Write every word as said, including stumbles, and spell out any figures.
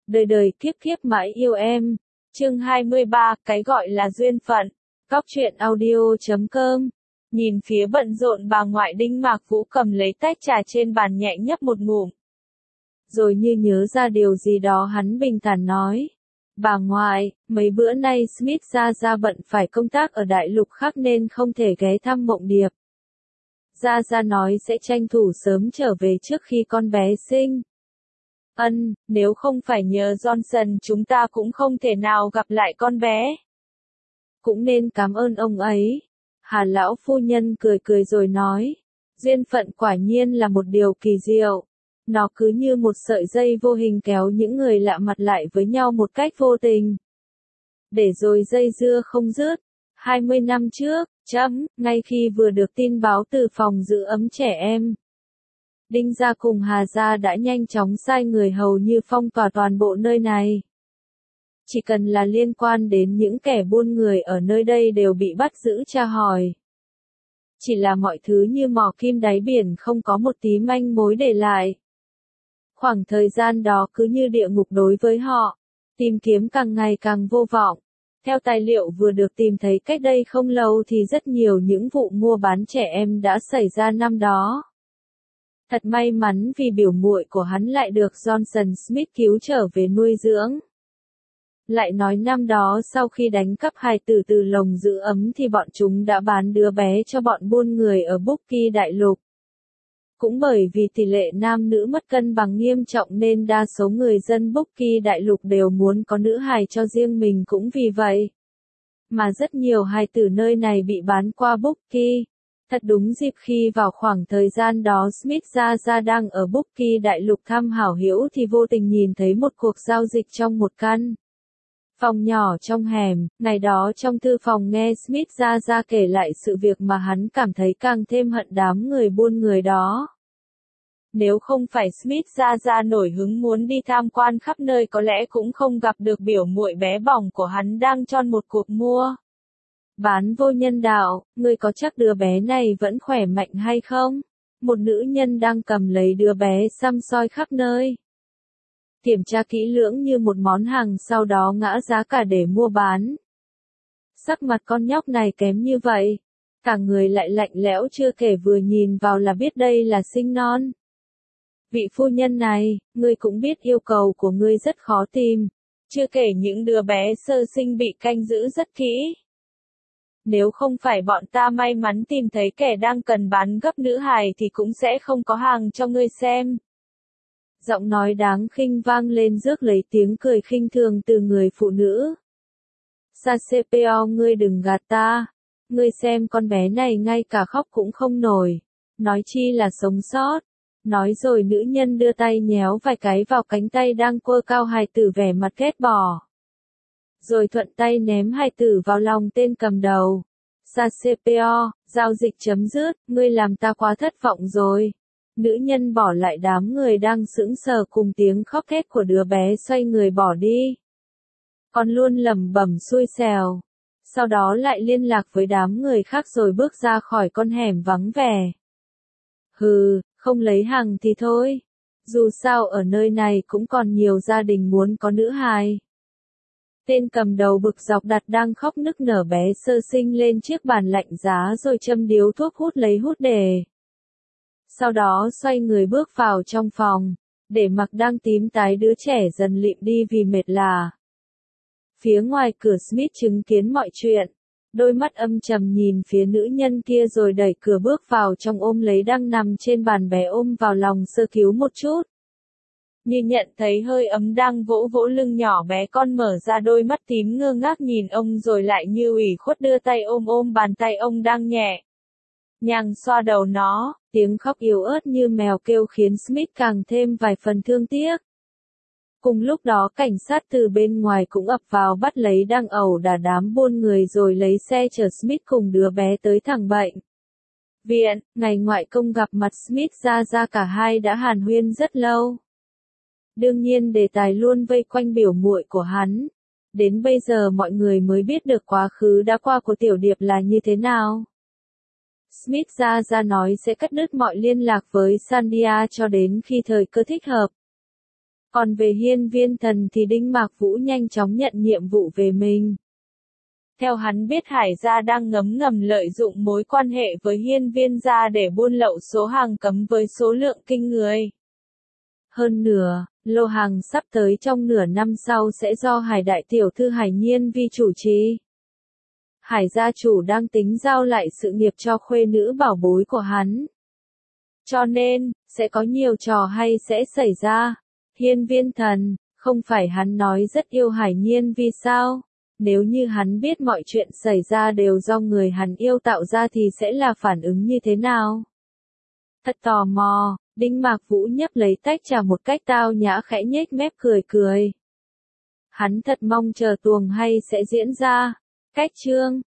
đời đời kiếp kiếp mãi yêu em. Chương hai mươi ba, cái gọi là duyên phận. Cóc truyện audio chấm com. Nhìn phía bận rộn bà ngoại Đinh Mạc Vũ cầm lấy tách trà trên bàn nhẹ nhấp một ngụm. Rồi như nhớ ra điều gì đó hắn bình thản nói. Bà ngoại, mấy bữa nay Smith Gia Gia bận phải công tác ở đại lục khác nên không thể ghé thăm Mộng Điệp. Gia Gia nói sẽ tranh thủ sớm trở về trước khi con bé sinh. Ân, nếu không phải nhờ Johnson chúng ta cũng không thể nào gặp lại con bé. Cũng nên cảm ơn ông ấy. Hà lão phu nhân cười cười rồi nói. Duyên phận quả nhiên là một điều kỳ diệu. Nó cứ như một sợi dây vô hình kéo những người lạ mặt lại với nhau một cách vô tình. Để rồi dây dưa không dứt. hai mươi năm trước, chấm, ngay khi vừa được tin báo từ phòng giữ ấm trẻ em. Đinh gia cùng Hà gia đã nhanh chóng sai người hầu như phong tỏa toàn bộ nơi này. Chỉ cần là liên quan đến những kẻ buôn người ở nơi đây đều bị bắt giữ tra hỏi. Chỉ là mọi thứ như mò kim đáy biển không có một tí manh mối để lại. Khoảng thời gian đó cứ như địa ngục đối với họ. Tìm kiếm càng ngày càng vô vọng. Theo tài liệu vừa được tìm thấy cách đây không lâu thì rất nhiều những vụ mua bán trẻ em đã xảy ra năm đó. Thật may mắn vì biểu muội của hắn lại được Johnson Smith cứu trở về nuôi dưỡng. Lại nói năm đó sau khi đánh cắp hài tử từ lồng giữ ấm thì bọn chúng đã bán đứa bé cho bọn buôn người ở Bookie đại lục. Cũng bởi vì tỷ lệ nam nữ mất cân bằng nghiêm trọng nên đa số người dân Bookie đại lục đều muốn có nữ hài cho riêng mình cũng vì vậy. Mà rất nhiều hài tử nơi này bị bán qua Bookie. Thật đúng dịp khi vào khoảng thời gian đó Smith Gia Gia đang ở Bookie đại lục thăm hảo hữu thì vô tình nhìn thấy một cuộc giao dịch trong một căn phòng nhỏ trong hẻm. Ngày đó trong thư phòng nghe Smith Gia Gia kể lại sự việc mà hắn cảm thấy càng thêm hận đám người buôn người đó. Nếu không phải Smith Gia Gia nổi hứng muốn đi tham quan khắp nơi có lẽ cũng không gặp được biểu muội bé bỏng của hắn đang trong một cuộc mua bán vô nhân đạo. Ngươi có chắc đứa bé này vẫn khỏe mạnh hay không? Một nữ nhân đang cầm lấy đứa bé xăm soi khắp nơi. Kiểm tra kỹ lưỡng như một món hàng sau đó ngã giá cả để mua bán. Sắc mặt con nhóc này kém như vậy. Cả người lại lạnh lẽo chưa kể vừa nhìn vào là biết đây là sinh non. Vị phu nhân này, ngươi cũng biết yêu cầu của ngươi rất khó tìm. Chưa kể những đứa bé sơ sinh bị canh giữ rất kỹ. Nếu không phải bọn ta may mắn tìm thấy kẻ đang cần bán gấp nữ hài thì cũng sẽ không có hàng cho ngươi xem. Giọng nói đáng khinh vang lên rước lấy tiếng cười khinh thường từ người phụ nữ. Sasepeo, ngươi đừng gạt ta. Ngươi xem con bé này ngay cả khóc cũng không nổi. Nói chi là sống sót. Nói rồi nữ nhân đưa tay nhéo vài cái vào cánh tay đang quơ cao hài tử vẻ mặt ghét bỏ. Rồi thuận tay ném hài tử vào lòng tên cầm đầu. Sasepeo, giao dịch chấm dứt, ngươi làm ta quá thất vọng rồi. Nữ nhân bỏ lại đám người đang sững sờ cùng tiếng khóc thét của đứa bé xoay người bỏ đi. Còn luôn lẩm bẩm xui xẻo. Sau đó lại liên lạc với đám người khác rồi bước ra khỏi con hẻm vắng vẻ. Hừ, không lấy hàng thì thôi. Dù sao ở nơi này cũng còn nhiều gia đình muốn có nữ hài. Tên cầm đầu bực dọc đặt đang khóc nức nở bé sơ sinh lên chiếc bàn lạnh giá rồi châm điếu thuốc hút lấy hút để. Sau đó xoay người bước vào trong phòng, để mặc đang tím tái đứa trẻ dần lịm đi vì mệt lả. Phía ngoài cửa Smith chứng kiến mọi chuyện, đôi mắt âm trầm nhìn phía nữ nhân kia rồi đẩy cửa bước vào trong ôm lấy đang nằm trên bàn bé ôm vào lòng sơ cứu một chút. Như nhận thấy hơi ấm đang vỗ vỗ lưng nhỏ bé con mở ra đôi mắt tím ngơ ngác nhìn ông rồi lại như ủy khuất đưa tay ôm ôm bàn tay ông đang nhẹ nhàng xoa đầu nó. Tiếng khóc yếu ớt như mèo kêu khiến Smith càng thêm vài phần thương tiếc. Cùng lúc đó cảnh sát từ bên ngoài cũng ập vào bắt lấy đang ẩu đả đám buôn người rồi lấy xe chở Smith cùng đứa bé tới thẳng bệnh viện. Ngày ngoại công gặp mặt Smith Gia Gia cả hai đã hàn huyên rất lâu. Đương nhiên đề tài luôn vây quanh biểu muội của hắn. Đến bây giờ mọi người mới biết được quá khứ đã qua của Tiểu Điệp là như thế nào. Smith Gia Gia nói sẽ cắt đứt mọi liên lạc với Sandia cho đến khi thời cơ thích hợp. Còn về Hiên Viên Thần thì Đinh Mạc Vũ nhanh chóng nhận nhiệm vụ về mình. Theo hắn biết Hải gia đang ngấm ngầm lợi dụng mối quan hệ với Hiên Viên gia để buôn lậu số hàng cấm với số lượng kinh người. Hơn nữa, lô hàng sắp tới trong nửa năm sau sẽ do Hải đại tiểu thư Hải Nhiên Vi chủ trì. Hải gia chủ đang tính giao lại sự nghiệp cho khuê nữ bảo bối của hắn. Cho nên, sẽ có nhiều trò hay sẽ xảy ra. Hiên Viên Thần, không phải hắn nói rất yêu Hải Nhiên Vi sao? Nếu như hắn biết mọi chuyện xảy ra đều do người hắn yêu tạo ra thì sẽ là phản ứng như thế nào? Thật tò mò, Đinh Mạc Vũ nhấp lấy tách trà một cách tao nhã khẽ nhếch mép cười cười. Hắn thật mong chờ tuồng hay sẽ diễn ra. Cách chương